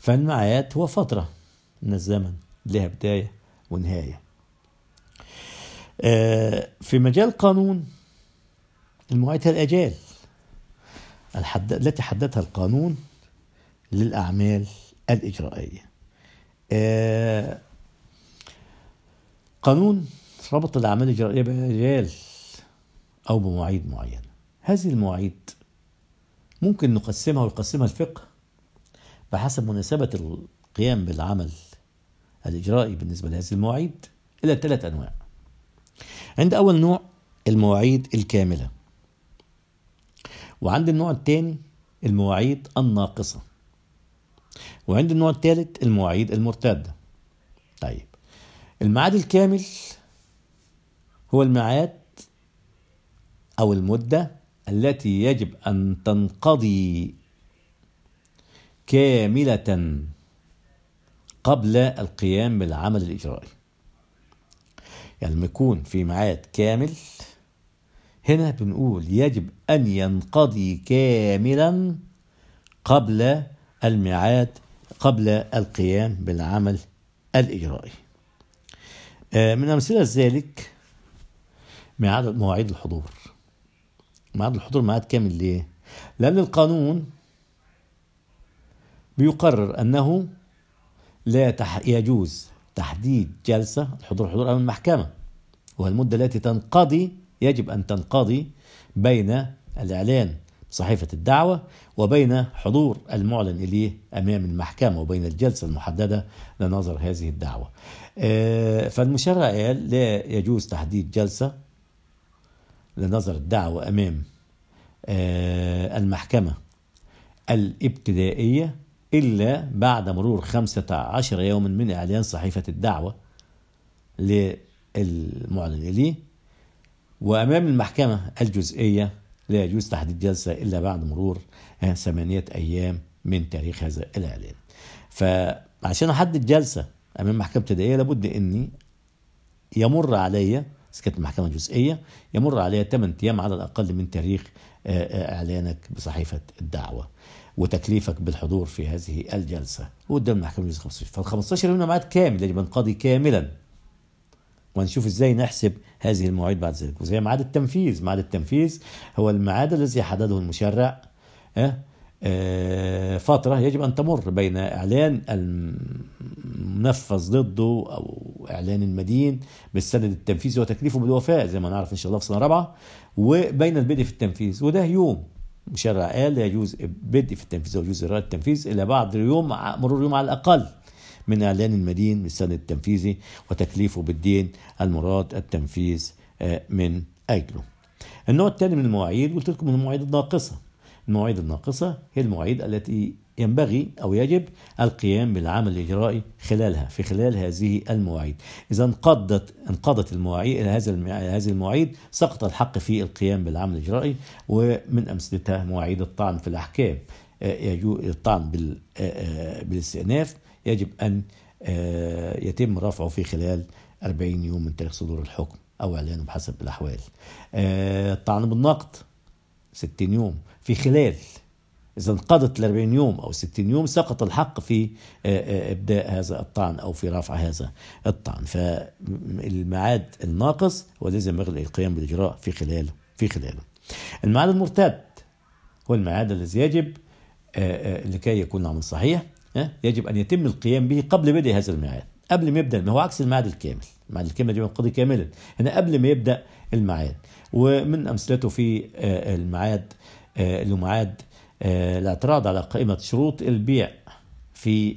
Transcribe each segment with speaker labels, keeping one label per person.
Speaker 1: فالميعاد هو فترة من الزمن لها بداية ونهاية. في مجال القانون المواعيد هي الأجال التي حددها القانون للأعمال الإجرائية. قانون ربط الأعمال الإجرائية بأجال أو بمواعيد معينة. هذه المواعيد ممكن نقسمها ويقسمها الفقه بحسب مناسبة القيام بالعمل الإجرائي بالنسبة لهذه المواعيد إلى 3 أنواع. عند أول نوع المواعيد الكاملة، وعند النوع الثاني المواعيد الناقصة، وعند النوع الثالث المواعيد المرتدة. طيب، الميعاد الكامل هو الميعاد أو المدة التي يجب أن تنقضي كاملة قبل القيام بالعمل الإجرائي. يعني لما يكون في ميعاد كامل هنا بنقول يجب أن ينقضي كاملا قبل الميعاد، قبل القيام بالعمل الإجرائي. من أمثلة ذلك مواعيد الحضور. ميعاد الحضور ميعاد كامل ليه؟ لأن القانون بيقرر أنه لا يجوز تحديد جلسة حضور أمام المحكمة، والمدة التي تنقضي يجب أن تنقضي بين الإعلان بصحيفة الدعوة وبين حضور المعلن إليه أمام المحكمة وبين الجلسة المحددة لنظر هذه الدعوة. فالمشرع قال لا يجوز تحديد جلسة لنظر الدعوة أمام المحكمة الابتدائية إلا بعد مرور 15 يوما من إعلان صحيفة الدعوة للمعلن إليه، وأمام المحكمة الجزئية لا يجوز تحديد جلسة إلا بعد مرور 8 أيام من تاريخ هذا الإعلان. فعشان أحدد جلسة أمام محكمة ابتدائية لابد أني يمر علي، إذا كانت المحكمة جزئية، يمر علي 8 أيام على الأقل من تاريخ إعلانك بصحيفة الدعوة وتكليفك بالحضور في هذه الجلسة وقدام المحكمة الجزئية 15. فال15 هنا ميعاد كامل يجب أن نقضي كاملا، ونشوف ازاي نحسب هذه المواعيد بعد ذلك. وزي ميعاد التنفيذ، ميعاد التنفيذ هو الميعاد الذي حدده المشرع، فترة يجب أن تمر بين إعلان المنفذ ضده أو إعلان المدين بالسند التنفيذي وتكليفه بالوفاء زي ما نعرف إن شاء الله في سنة 4، وبين البدء في التنفيذ، وده يوم المشرع قال لا يجوز بدء في التنفيذ أو يجوز إجراء التنفيذ إلا بعد مرور يوم على الأقل من إعلان المدين بالسند التنفيذي وتكليفه بالدين المراد التنفيذ من أجله. النوع الثاني من المواعيد قلت لكم المواعيد الناقصة. المواعيد الناقصة هي المواعيد التي ينبغي أو يجب القيام بالعمل الإجرائي خلالها، في خلال هذه المواعيد. إذا انقضت المواعيد هذه المواعيد سقط الحق في القيام بالعمل الإجرائي. ومن أمثلتها مواعيد الطعن في الأحكام. الطعن بالاستئناف يجب أن يتم رفعه في خلال 40 يوم من تاريخ صدور الحكم أو إعلانه بحسب الأحوال. الطعن بالنقد 60 يوم في خلال، إذا انقضت 40 يوم أو 60 يوم سقط الحق في إبداء هذا الطعن أو في رفع هذا الطعن. فالميعاد الناقص هو الذي ينبغي القيام بالإجراء في خلاله. الميعاد المرتد هو الميعاد الذي يجب لكي يكون العمل صحيح يجب أن يتم القيام به قبل بدء هذا الميعاد، قبل ما يبدأ. ما هو عكس الميعاد الكامل. الميعاد الكامل يجب أن ينقضي كاملا هنا قبل ما يبدأ الميعاد. ومن أمثلته في الميعاد اللي هو ميعاد الاعتراض على قائمة شروط البيع في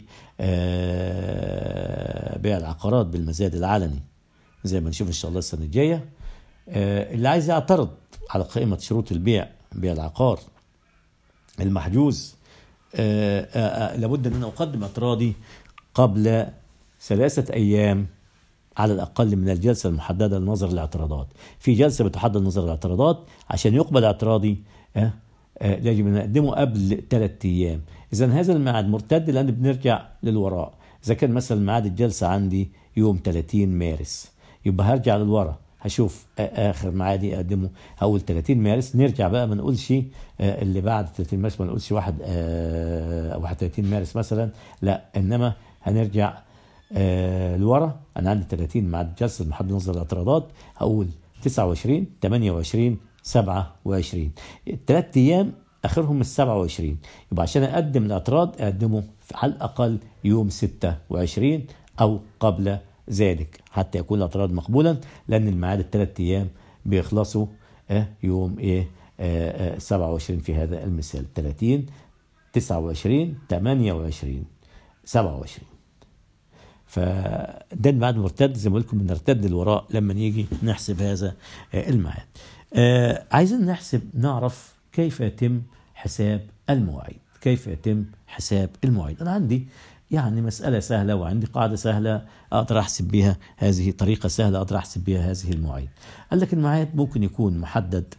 Speaker 1: بيع العقارات بالمزاد العلني زي ما نشوف إن شاء الله السنة الجاية. اللي عايز يعترض على قائمة شروط البيع العقار المحجوز لابد أن أنا أقدم اعتراضي قبل 3 أيام على الأقل من الجلسة المحددة لنظر الاعتراضات. في جلسة بتحدد نظر الاعتراضات عشان يقبل اعتراضي يجب أن أقدمه قبل 3 أيام. إذن هذا الميعاد مرتد لأن بنرجع للوراء. إذا كان مثلا ميعاد الجلسة عندي يوم 30 مارس يبقى هرجع للوراء هشوف اخر ميعادي اقدمه هقول 30 مارس. نرجع بقى ما نقولش اللي بعد 30 مارس، ما نقولش 31 مارس مثلا، لا، انما هنرجع لورا. انا عندي 30 ميعاد جلسه محدد نظر الاعتراضات، هقول 29 28 27 الثلاث ايام اخرهم ال 27، يبقى عشان اقدم الاعتراض اقدمه على الاقل يوم 26 او قبل ذلك حتى يكون الاعتراض مقبولا، لان الميعاد الثلاث ايام بيخلصوا يوم 27 في هذا المثال. 30 29 28 27. فده الميعاد المرتد. زي ما قلت لكم بنرتد للوراء لما نيجي نحسب هذا الميعاد. عايزين نعرف كيف يتم حساب المواعيد. كيف يتم حساب المواعيد؟ انا عندي يعني مسألة سهلة وعندي قاعدة سهلة أقدر أحسب بها هذه، طريقة سهلة أقدر أحسب بها هذه المواعيد. قال لك الميعاد ممكن يكون محدد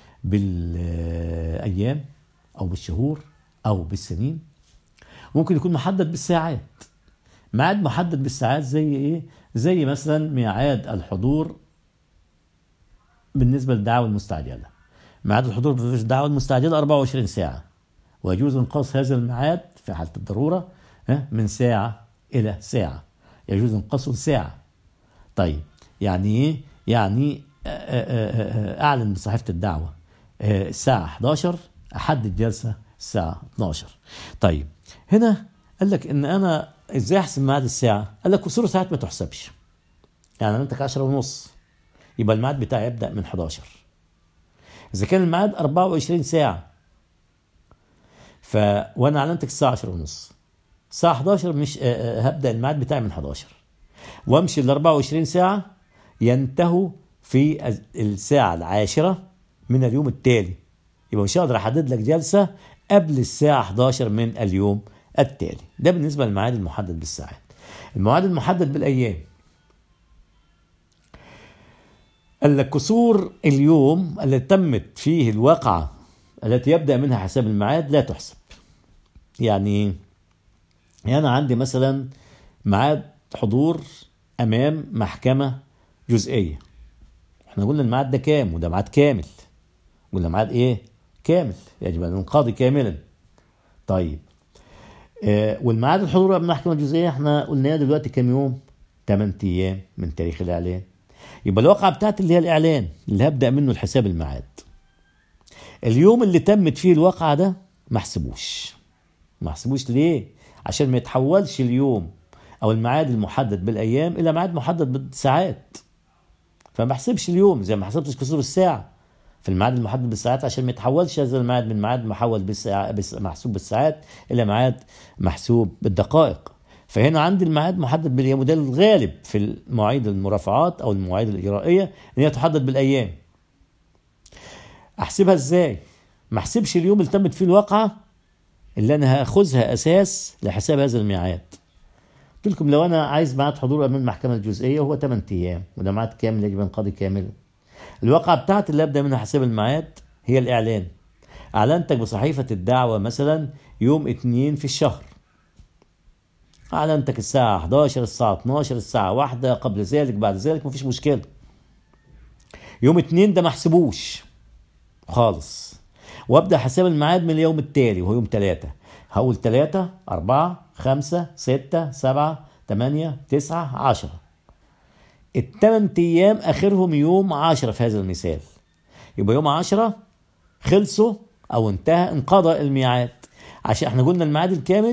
Speaker 1: بالأيام أو بالشهور أو بالسنين، ممكن يكون محدد بالساعات. ميعاد محدد بالساعات زي إيه؟ زي مثلا ميعاد الحضور بالنسبة للدعوة المستعجلة. ميعاد الحضور بالنسبة للدعوة المستعجلة 24 ساعة، ويجوز إنقاص هذا الميعاد في حالة الضرورة من ساعة إلى ساعة، يجوز إنقاصه لساعة. طيب يعني إيه؟ يعني أعلن بصحيفة الدعوة الساعة 11، أحدد جلسة الساعة 12. طيب هنا قال لك إن أنا إزاي أحسب ميعاد الساعة؟ قال لك قصور ساعات ما تحسبش. يعني أنا أنتك 10:30 يبقى الميعاد بتاعي يبدأ من 11. إذا كان الميعاد 24 ساعة وأنا أعلنتك الساعة 10:30، الساعة 11 مش هبدأ الميعاد بتاعي من 11 وامشي ال 24 ساعة ينتهوا في الساعة 10 من اليوم التالي، يبقى مش هقدر احدد لك جلسة قبل الساعة 11 من اليوم التالي. ده بالنسبة للميعاد المحدد بالساعات. الميعاد المحدد بالأيام قال لك قصور اليوم التي تمت فيه الواقعة التي يبدأ منها حساب الميعاد لا تحسب. يعني أنا عندي مثلا ميعاد حضور أمام محكمة جزئية، احنا قلنا الميعاد ده كام؟ وده ميعاد كامل. قلنا ميعاد ايه؟ كامل، يجب أن ينقضي كاملا. طيب والميعاد الحضور أمام محكمة جزئية احنا قلناه دلوقتي كام يوم؟ 8 أيام من تاريخ الإعلان. يبقى الواقعة بتاعت اللي هي الإعلان اللي هبدأ منه الحساب الميعاد، اليوم اللي تمت فيه الواقعة ده ما حسبوش ليه؟ عشان ما يتحولش اليوم او الميعاد المحدد بالايام الى ميعاد محدد بالساعات. فما حسبش اليوم زي ما حسبتش قصور الساعه في الميعاد المحدد بالساعات، عشان ما يتحولش هذا الميعاد من ميعاد محول محسوب بالساعات الى ميعاد محسوب بالدقائق. فهنا عندي الميعاد محدد بالايام، وده الغالب في المواعيد المرافعات او المواعيد الاجرائيه ان هي تحدد بالايام. احسبها ازاي؟ ما احسبش اليوم اللي تمت فيه الواقعه اللي انا هاخذها اساس لحساب هذا الميعاد. قلت لكم لو انا عايز ميعاد حضور امام المحكمه الجزئيه وهو 8 ايام وده ميعاد كامل يجب ينقضي كاملا، الواقعه بتاعتي اللي ابدا منها حساب الميعاد هي الاعلان. اعلنتك بصحيفه الدعوه مثلا يوم 2 في الشهر، اعلنتك الساعه 11، الساعه 12، الساعه 1، قبل ذلك بعد ذلك مفيش مشكله. يوم 2 ده ما احسبوش خالص، وابدا حساب الميعاد من اليوم التالي وهو يوم 3. هقول 3 4 5 6 7 8 9 10. ال8 ايام اخرهم يوم 10 في هذا المثال، يبقى يوم 10 خلصوا او انقضى الميعاد، عشان احنا قلنا الميعاد الكامل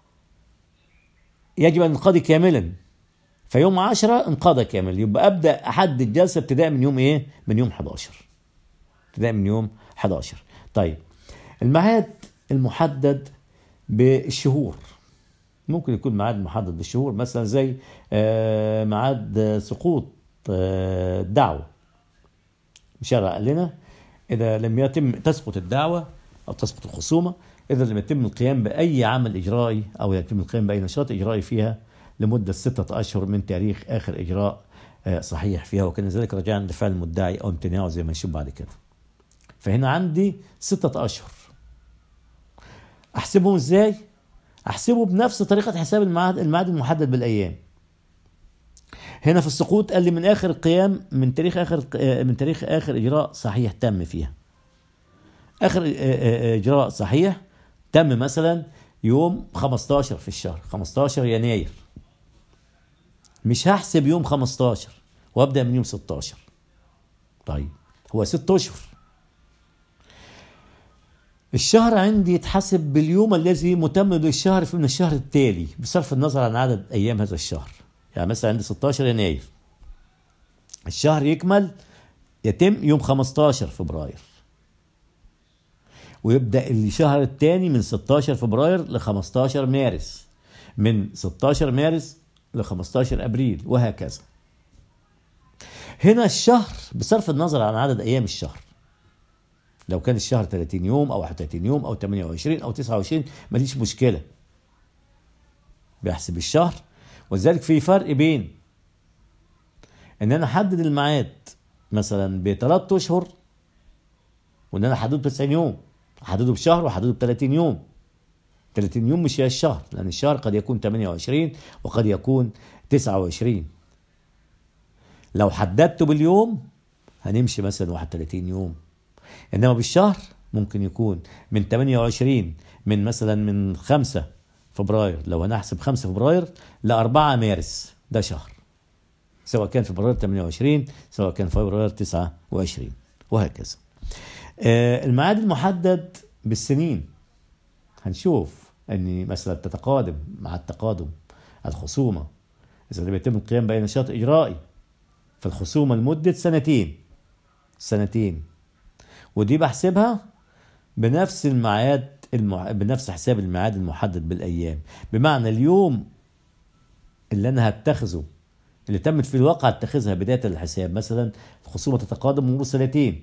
Speaker 1: يجب ان ينقضي كاملا، فيوم 10 انقضى كامل. يبقى ابدا احدد جلسه ابتداء من يوم ايه؟ من يوم 11. ابتداء من يوم 11. طيب الميعاد المحدد بالشهور ممكن يكون ميعاد محدد بالشهور، مثلا زي ميعاد سقوط الدعوة. الشرع قال لنا إذا لم يتم تسقط الدعوة أو تسقط الخصومة إذا لم يتم القيام بأي عمل إجرائي أو يتم القيام بأي نشاط إجرائي فيها لمدة 6 أشهر من تاريخ آخر إجراء صحيح فيها، وكان ذلك رجاء عند فعل المدعي أو امتناعه زي ما نشوف بعد كده. فهنا عندي 6 أشهر. أحسبهم إزاي؟ أحسبه بنفس طريقة حساب الميعاد المحدد بالأيام. هنا في السقوط قال لي من آخر القيام، من تاريخ آخر إجراء صحيح تم فيها. آخر إجراء صحيح تم مثلا يوم 15 في الشهر، 15 يناير. مش هحسب يوم 15 وابدأ من يوم 16. طيب هو 6 أشهر. الشهر عندي يتحسب باليوم الذي متمم للشهر من الشهر التالي بصرف النظر عن عدد أيام هذا الشهر. يعني مثلا عندي 16 يناير، الشهر يتم يوم 15 فبراير، ويبدأ الشهر الثاني من 16 فبراير ل 15 مارس، من 16 مارس ل 15 أبريل، وهكذا. هنا الشهر بصرف النظر عن عدد أيام الشهر، لو كان الشهر 30 يوم أو 31 يوم أو 28 أو 29 ماليش مشكلة، بيحسب الشهر. وذلك في فرق بين ان انا احدد الميعاد مثلا ب3 اشهر، وان انا احدده ب90 يوم، احدده بشهر واحدده ب30 يوم. 30 يوم مش هي الشهر، لان الشهر قد يكون 28 وقد يكون 29. لو حددته باليوم هنمشي مثلا 31 يوم، انما بالشهر ممكن يكون من 28 من مثلا من 5 فبراير، لو هنحسب 5 فبراير ل4 مارس، ده شهر، سواء كان فبراير 28 سواء كان فبراير 29، وهكذا. الميعاد المحدد بالسنين هنشوف ان مثلا تتقادم مع التقادم الخصومة، إذا بيتم القيام بأي نشاط إجرائي فالخصومة لمدة سنتين، ودي بحسبها بنفس الميعاد بنفس حساب الميعاد المحدد بالأيام. بمعنى اليوم اللي أنا هتخذه، اللي تمت في الواقع اتخذها بداية الحساب، مثلا الخصومة تتقادم مرور 2 سنين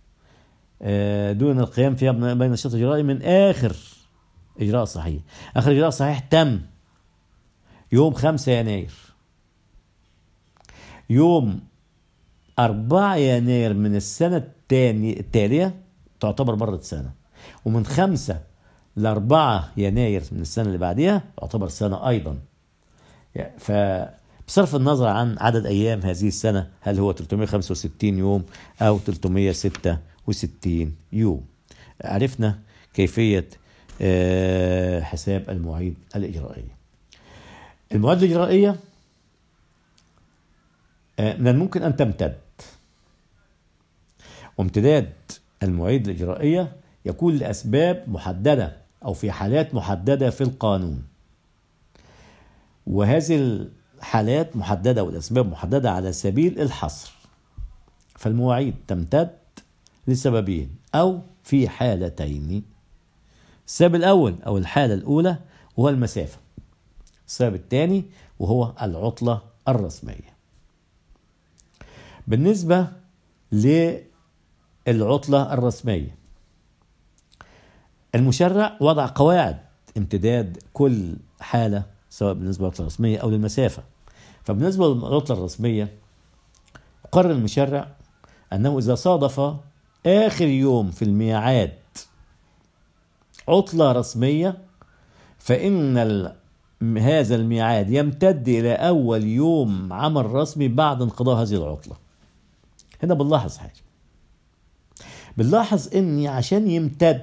Speaker 1: دون القيام فيها بين نشاط إجرائي من آخر إجراء صحيح. آخر إجراء صحيح تم يوم 5 يناير. يوم 4 يناير من السنة التالية تعتبر مرت سنة، ومن 5 ل4 يناير من السنة اللي بعدها تعتبر سنة أيضا. فبصرف النظر عن عدد أيام هذه السنة، هل هو 365 يوم أو 366 يوم. عرفنا كيفية حساب المواعيد الإجرائية. المواعيد الإجرائية من الممكن أن تمتد، وامتداد المواعيد الإجرائية يكون لأسباب محددة أو في حالات محددة في القانون، وهذه الحالات محددة والأسباب محددة على سبيل الحصر. فالمواعيد تمتد لسببين أو في حالتين. السبب الأول أو الحالة الأولى وهو المسافة، السبب الثاني وهو العطلة الرسمية. بالنسبة للعطلة الرسمية، المشرع وضع قواعد امتداد كل حالة، سواء بالنسبة للعطلة الرسمية أو للمسافة. فبالنسبة للعطلة الرسمية قرر المشرع أنه إذا صادف آخر يوم في الميعاد عطلة رسمية فإن هذا الميعاد يمتد إلى أول يوم عمل رسمي بعد انقضاء هذه العطلة. هنا بنلاحظ حاجة، بنلاحظ إني عشان يمتد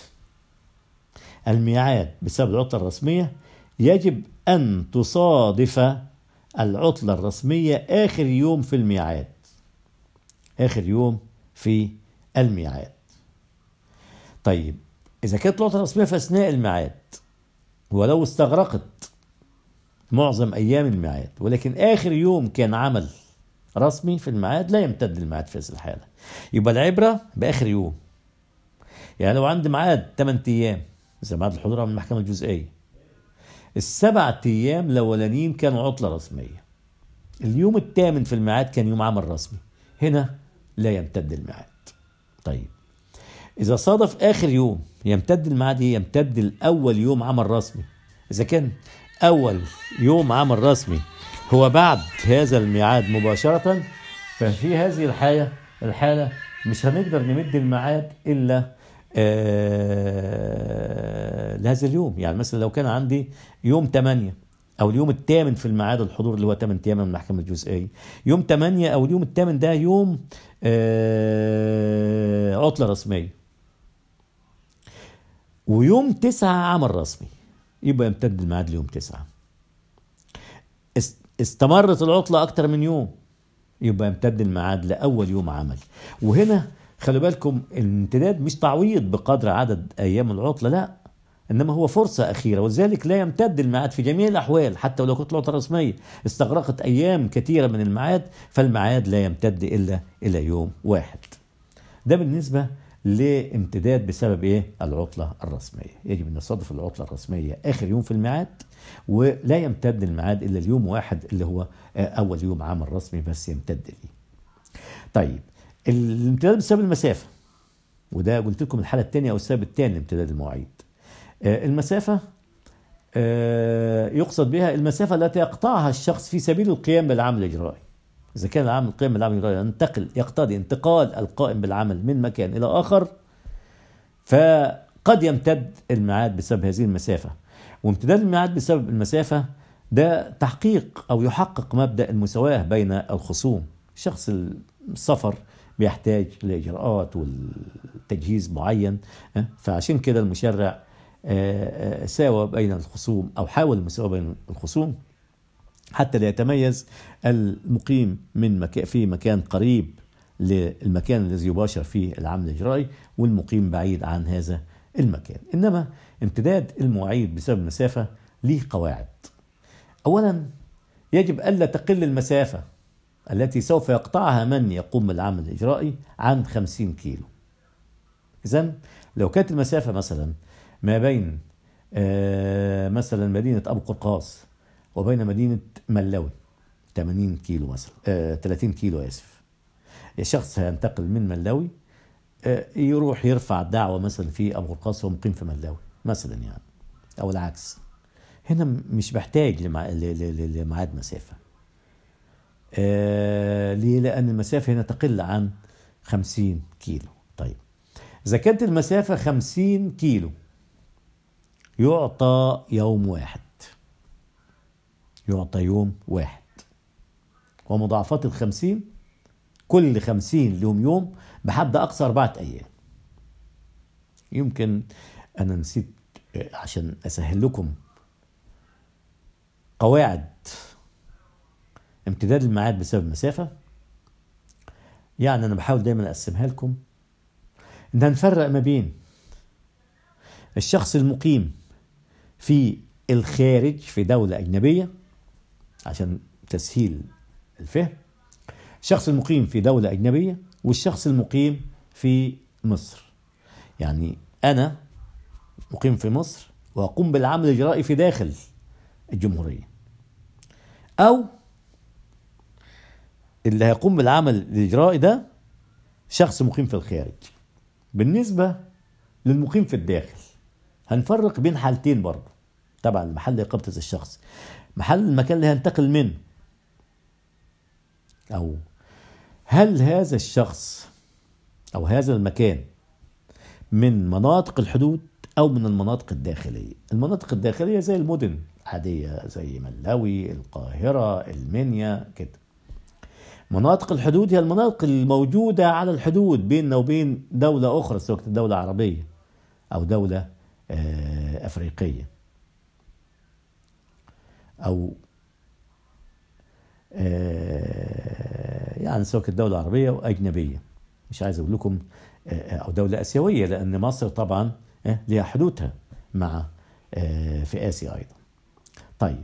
Speaker 1: الميعاد بسبب العطلة الرسمية يجب أن تصادف العطلة الرسمية آخر يوم في الميعاد، آخر يوم في الميعاد. طيب إذا كانت العطلة الرسمية في أثناء الميعاد ولو استغرقت معظم أيام الميعاد، ولكن آخر يوم كان عمل رسمي في الميعاد، لا يمتد الميعاد في هذه الحالة. يبقى العبرة بآخر يوم. يعني لو عندي ميعاد 8 أيام زي ميعاد الحضور من المحكمة الجزئية، ال7 أيام الأولانيين كانوا عطلة رسمية، اليوم الثامن في الميعاد كان يوم عمل رسمي، هنا لا يمتد الميعاد. طيب إذا صادف آخر يوم يمتد الميعاد، يمتد الأول يوم عمل رسمي. إذا كان أول يوم عمل رسمي هو بعد هذا الميعاد مباشرة، ففي هذه الحالة مش هنقدر نمد الميعاد إلا لهذا اليوم. يعني مثلا لو كان عندي يوم 8 أو اليوم الثامن في الميعاد الحضور اللي هو 8 أيام من المحكمة الجزئية. يوم 8 أو اليوم الثامن ده يوم عطلة رسمية. ويوم 9 عمل رسمي، يبقى يمتد الميعاد ليوم 9. استمرت العطلة أكتر من يوم، يبقى يمتد الميعاد لأول يوم عمل. وهنا خلوا بالكم الامتداد مش تعويض بقدر عدد أيام العطلة، لا، إنما هو فرصة أخيرة، ولذلك لا يمتد الميعاد في جميع الأحوال. حتى ولو كانت العطلة رسمية استغرقت أيام كثيرة من الميعاد، فالميعاد لا يمتد إلا إلى يوم واحد. ده بالنسبة لامتداد بسبب إيه؟ العطلة الرسمية. يجب أن نصادف العطلة الرسمية آخر يوم في الميعاد، ولا يمتد الميعاد إلا اليوم واحد اللي هو أول يوم عمل رسمي بس يمتد ليه. طيب الامتداد بسبب المسافة، وده قلت لكم الحالة الثانية أو السبب الثاني لامتداد المواعيد. المسافة يقصد بها المسافة التي يقطعها الشخص في سبيل القيام بالعمل الإجرائي. إذا كان القيام بالعمل الإجرائي يقتضي انتقال القائم بالعمل من مكان إلى آخر، فقد يمتد الميعاد بسبب هذه المسافة. وامتداد الميعاد بسبب المسافة ده تحقيق أو يحقق مبدأ المساواة بين الخصوم. شخص السفر بيحتاج لإجراءات والتجهيز معين، فعشان كده المشرع ساوى بين الخصوم أو حاول المساواة بين الخصوم حتى لا يتميز المقيم في مكان قريب للمكان الذي يباشر فيه العمل الإجرائي والمقيم بعيد عن هذا المكان. إنما امتداد المواعيد بسبب المسافة ليه قواعد. أولا يجب ألا تقل المسافة التي سوف يقطعها من يقوم بالعمل الإجرائي عن 50 كيلو. إذن لو كانت المسافة مثلا ما بين مثلا مدينة أبو قرقاص وبين مدينة ملاوي 80 كيلو مثلا 30 كيلو آسف، الشخص هينتقل من ملاوي يروح يرفع دعوة مثلا في أبو قرقاص وهو مقيم في ملاوي مثلا يعني، أو العكس. هنا مش محتاج لميعاد مسافة. ليه؟ لأن المسافة هنا تقل عن 50 كيلو. طيب إذا كانت المسافة 50 كيلو يعطى يوم واحد، يعطى يوم واحد. ومضاعفات 50 كل 50 لهم يوم بحد أقصى 4 أيام. يمكن أنا نسيت عشان أسهل لكم قواعد امتداد الميعاد بسبب المسافة. يعني أنا بحاول دايما أقسمها لكم إن هنفرق ما بين الشخص المقيم في الخارج في دولة أجنبية عشان تسهيل الفهم، الشخص المقيم في دولة أجنبية والشخص المقيم في مصر. يعني أنا مقيم في مصر وأقوم بالعمل الإجرائي في داخل الجمهورية، أو اللي هيقوم بالعمل الإجرائي ده شخص مقيم في الخارج. بالنسبة للمقيم في الداخل هنفرق بين حالتين برضه، طبعا محل إقامة الشخص، محل المكان اللي هينتقل منه، أو هل هذا الشخص أو هذا المكان من مناطق الحدود أو من المناطق الداخلية. المناطق الداخلية زي المدن عادية زي ملاوي، القاهرة، المنيا كده. مناطق الحدود هي المناطق الموجودة على الحدود بيننا وبين دولة أخرى، سواء كانت دولة عربية أو دولة أفريقية أو يعني سواء كانت دولة عربية أو أجنبية. مش عايز أقول لكم أو دولة آسيوية، لأن مصر طبعا لها حدودها مع في آسيا أيضا. طيب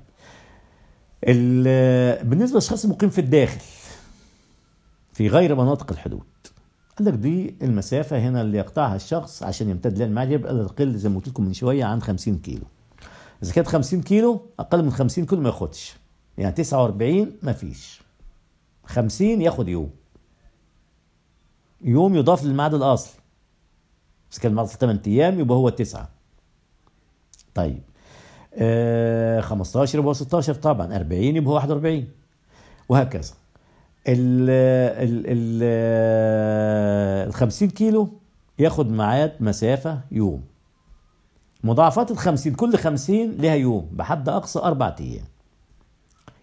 Speaker 1: بالنسبة للشخص المقيم في الداخل في غير مناطق الحدود، قال لك دي المسافة هنا اللي يقطعها الشخص عشان يمتد لها الميعاد يبقى تقل زي ما قلت لكم من شوية عن 50 كيلو. إذا كانت 50 كيلو أقل من 50 كيلو ما ياخدش، يعني 49 ما فيش، 50 ياخد يوم يضاف للميعاد الأصلي. إذا كان الميعاد 8 أيام يبقى هو 9. طيب 15 يبقى 16 طبعا، 40 يبقى هو 41 وهكذا. ال 50 كيلو ياخد ميعاد مسافة يوم. مضاعفات 50 كل 50 لها يوم بحد أقصى 4 أيام.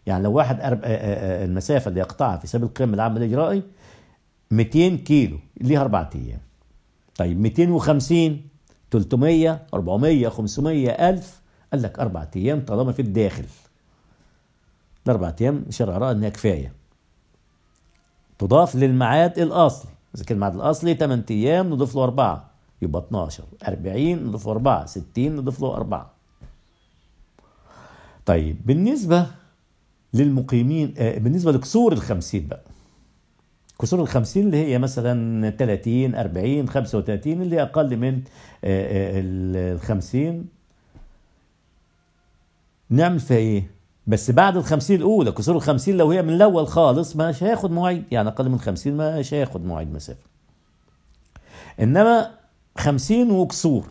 Speaker 1: يعني لو واحد المسافة اللي يقطعها في سبيل القيم العام الإجرائي 200 كيلو ليها 4 أيام. طيب 250 300 400 500 1000 قال لك 4 أيام طالما في الداخل. ال4 أيام شرع رأى إنها كفاية، تضاف للميعاد الأصلي. إذا كان الميعاد الأصلي 8 أيام نضيف له 4 يبقى 12، 40 نضيف له 4، 60 نضيف له 4. طيب بالنسبة للمقيمين بالنسبة لكسور 50 بقى، كسور 50 اللي هي مثلا 30 40 35 اللي أقل من 50 نعمل فيها إيه؟ بس بعد 50 الأولى. كسور 50 لو هي من الأول خالص مش هياخد مواعيد، يعني أقل من 50 مش هياخد مواعيد مسافة. إنما 50 وكسور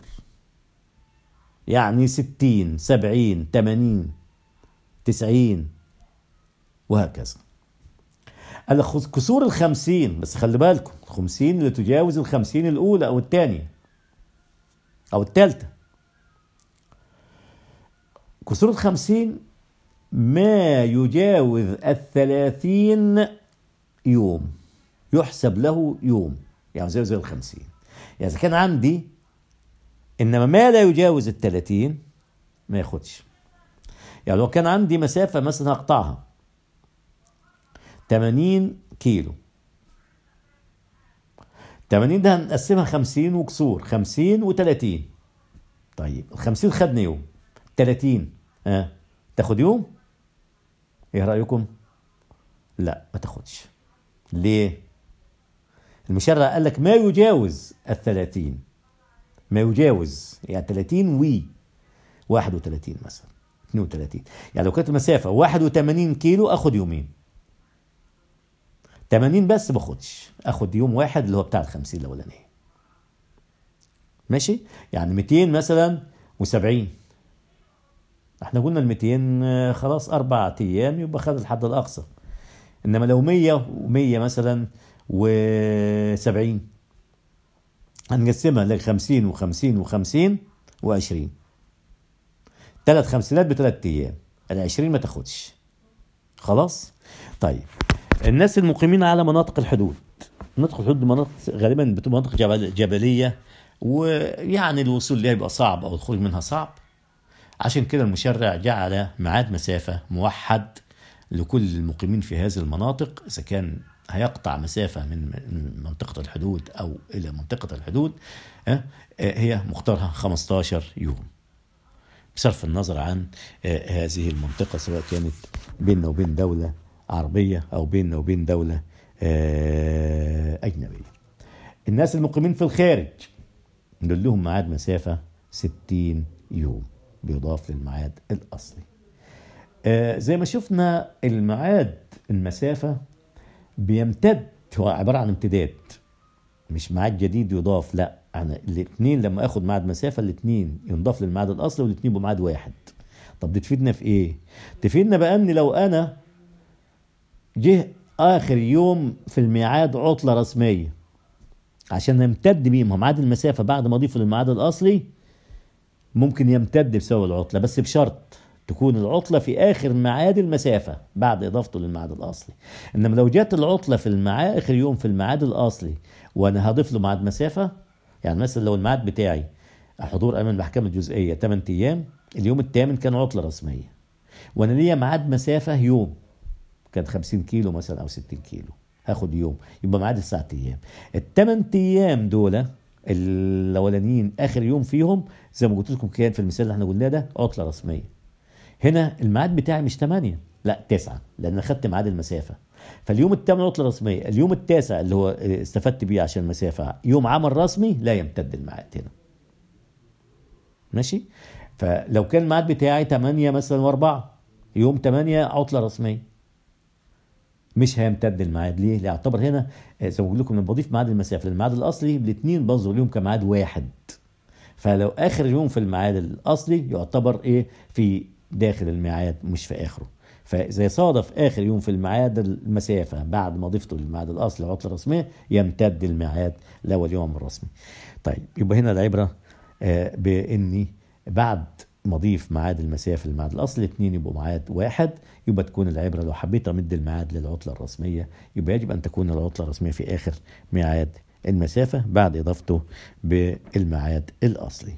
Speaker 1: يعني 60 70 80 90 وهكذا. قال لك كسور 50 بس خلي بالكم 50 اللي تجاوز 50 الأولى أو الثانية أو الثالثة. كسور 50 ما يجاوز 30 يوم يحسب له يوم، يعني زي 50. يعني إذا كان عندي إنما ما لا يجاوز 30 ما ياخدش. يعني لو كان عندي مسافة مثلا هقطعها 80 كيلو، 80 ده هنقسمها 50 وكسور 50 و30. طيب 50 خدنا يوم، 30 تاخد يوم؟ ايه رأيكم؟ لا ما تاخدش. ليه؟ المشرع قال لك ما يجاوز 30، ما يجاوز يعني 30 و 31 مثلا 32. يعني لو كانت المسافة 81 كيلو اخد يومين، 80 بس باخدش، اخد يوم واحد اللي هو بتاع 50 الاولانيه. ماشي؟ يعني 200 مثلا و70 احنا قلنا ال 200 خلاص 4 ايام يبقى خد الحد الاقصى. انما لو 100 و100 مثلا و70 هنقسمها ل 50 و50 و50 و20، 3 خمسينات ب3 ايام، ال20 ما تاخدش. خلاص؟ طيب الناس المقيمين على مناطق الحدود، مناطق الحدود مناطق غالبا بتبقى مناطق جبلية، ويعني الوصول لها يبقى صعب او الخروج منها صعب. عشان كده المشرع جعل ميعاد مسافة موحد لكل المقيمين في هذه المناطق. إذا كان هيقطع مسافة من منطقة الحدود أو إلى منطقة الحدود هي مختارها 15 يوم، بصرف النظر عن هذه المنطقة سواء كانت بيننا وبين دولة عربية أو بيننا وبين دولة أجنبية. الناس المقيمين في الخارج نقول لهم ميعاد مسافة 60 يوم بيضاف للميعاد الأصلي. زي ما شفنا الميعاد المسافة بيمتد، هو عبارة عن امتداد مش ميعاد جديد يضاف، لا يعني الاثنين لما اخد ميعاد مسافة الاثنين ينضاف للميعاد الأصلي والاثنين بميعاد واحد. طب دي تفيدنا في ايه؟ تفيدنا بأن لو انا جه آخر يوم في الميعاد عطلة رسمية عشان يمتد بيهم ميعاد المسافة بعد ما اضيفه للميعاد الأصلي، ممكن يمتد بسبب العطلة، بس بشرط تكون العطلة في آخر ميعاد المسافة بعد إضافته للميعاد الأصلي. إنما لو جات العطلة في آخر يوم في الميعاد الأصلي وأنا هضيف له ميعاد مسافة، يعني مثلا لو الميعاد بتاعي حضور أمام المحكمة الجزئية 8 أيام، اليوم الثامن كان عطلة رسمية وأنا ليا ميعاد مسافة يوم كان 50 كيلو مثلا أو 60 كيلو، هاخد يوم يبقى ميعاد 9 أيام. ال8 أيام دول الاولانيين اخر يوم فيهم زي ما قلت لكم كان في المثال اللي احنا قلناه ده عطله رسميه. هنا الميعاد بتاعي مش 8 لا 9، لان اخدت ميعاد المسافه. فاليوم الثامن عطله رسميه، اليوم التاسع اللي هو استفدت بيه عشان المسافه يوم عمل رسمي لا يمتد الميعاد هنا. ماشي؟ فلو كان الميعاد بتاعي 8 مثلا و4 يوم 8 عطله رسميه مش هيمتد الميعاد. ليه؟ يعتبر هنا زي ما بقول لكم لما بضيف ميعاد المسافه للميعاد الاصلي الاثنين بنظر لهم كميعاد واحد. فلو اخر يوم في الميعاد الاصلي يعتبر ايه في داخل الميعاد مش في اخره. فاذا صادف اخر يوم في الميعاد المسافه بعد ما ضفته للميعاد الاصلي عطله رسميه يمتد الميعاد لاول يوم الرسمي. طيب يبقى هنا العبره باني بعد مضيف ميعاد المسافة للميعاد الأصلي، 2 يبقوا ميعاد واحد، يبقى تكون العبرة لو حبيت أمد الميعاد للعطلة الرسمية يبقى يجب أن تكون العطلة الرسمية في آخر ميعاد المسافة بعد إضافته بالميعاد الأصلي.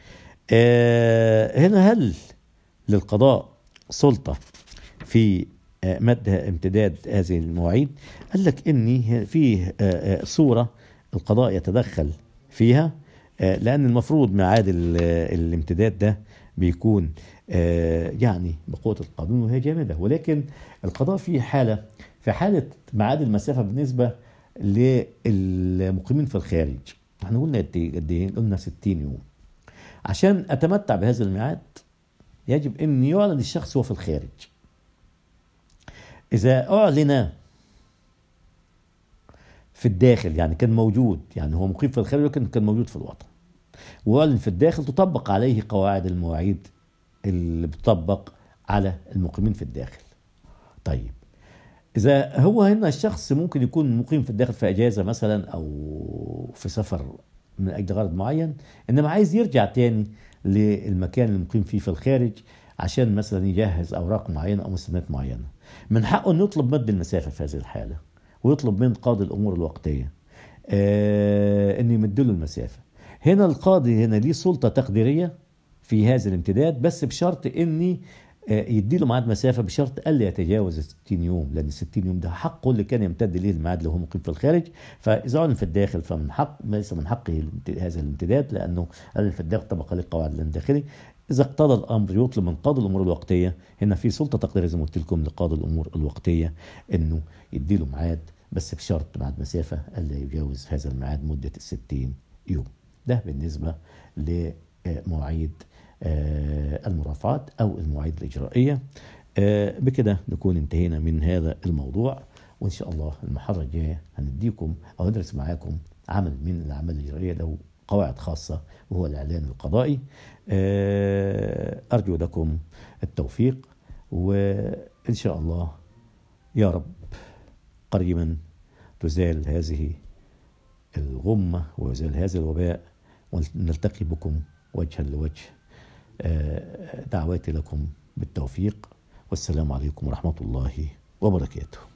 Speaker 1: هنا هل للقضاء سلطة في مد امتداد هذه المواعيد؟ قال لك إن فيه صورة القضاء يتدخل فيها، لأن المفروض ميعاد الامتداد ده بيكون يعني بقوة القانون وهي جامدة، ولكن القضاء في حالة ميعاد المسافة بالنسبة للمقيمين في الخارج. احنا قلنا قد ايه؟ قلنا 60 يوم. عشان أتمتع بهذا الميعاد يجب أن يعلن الشخص هو في الخارج. إذا أعلن في الداخل يعني كان موجود، يعني هو مقيم في الخارج ولكن كان موجود في الوطن، وأعلن في الداخل تطبق عليه قواعد المواعيد اللي بتطبق على المقيمين في الداخل. طيب إذا هو هنا الشخص ممكن يكون مقيم في الداخل في أجازة مثلا أو في سفر من أجل غرض معين، إنما عايز يرجع تاني للمكان اللي مقيم فيه في الخارج عشان مثلا يجهز أوراق معينة أو مستندات معينة، من حقه إنه يطلب مد المسافة في هذه الحالة، ويطلب من قاضي الأمور الوقتية إنه يمد له المسافة. هنا القاضي هنا ليه سلطة تقديرية في هذا الامتداد، بس بشرط إني يديله ميعاد مسافة بشرط ألا يتجاوز 60 يوم، لأن 60 يوم ده حقه اللي كان يمتد ليه الميعاد لو هو مقيم في الخارج. فإذا أعلن في الداخل فمن حق ليس من حقه هذا الامتداد، لأنه أعلن في الداخل طبق عليه قواعد الداخلي. إذا اقتضى الأمر يطلب من قاضي الأمور الوقتية، هنا في سلطة تقديرية زي ما قلت لكم لقاضي الأمور الوقتية إنه يديله ميعاد، بس بشرط ميعاد مسافة ألا يجاوز هذا الميعاد مدة 60 يوم. ده بالنسبة لمواعيد المرافعات أو المواعيد الإجرائية. بكده نكون انتهينا من هذا الموضوع، وإن شاء الله المحاضرة الجاية هنديكم أو ندرس معاكم عمل من الأعمال الإجرائية له قواعد خاصة وهو الإعلان القضائي. أرجو لكم التوفيق، وإن شاء الله يا رب قريبا تزال هذه الغمة ويزال هذا الوباء ونلتقي بكم وجها لوجه. دعواتي لكم بالتوفيق، والسلام عليكم ورحمة الله وبركاته.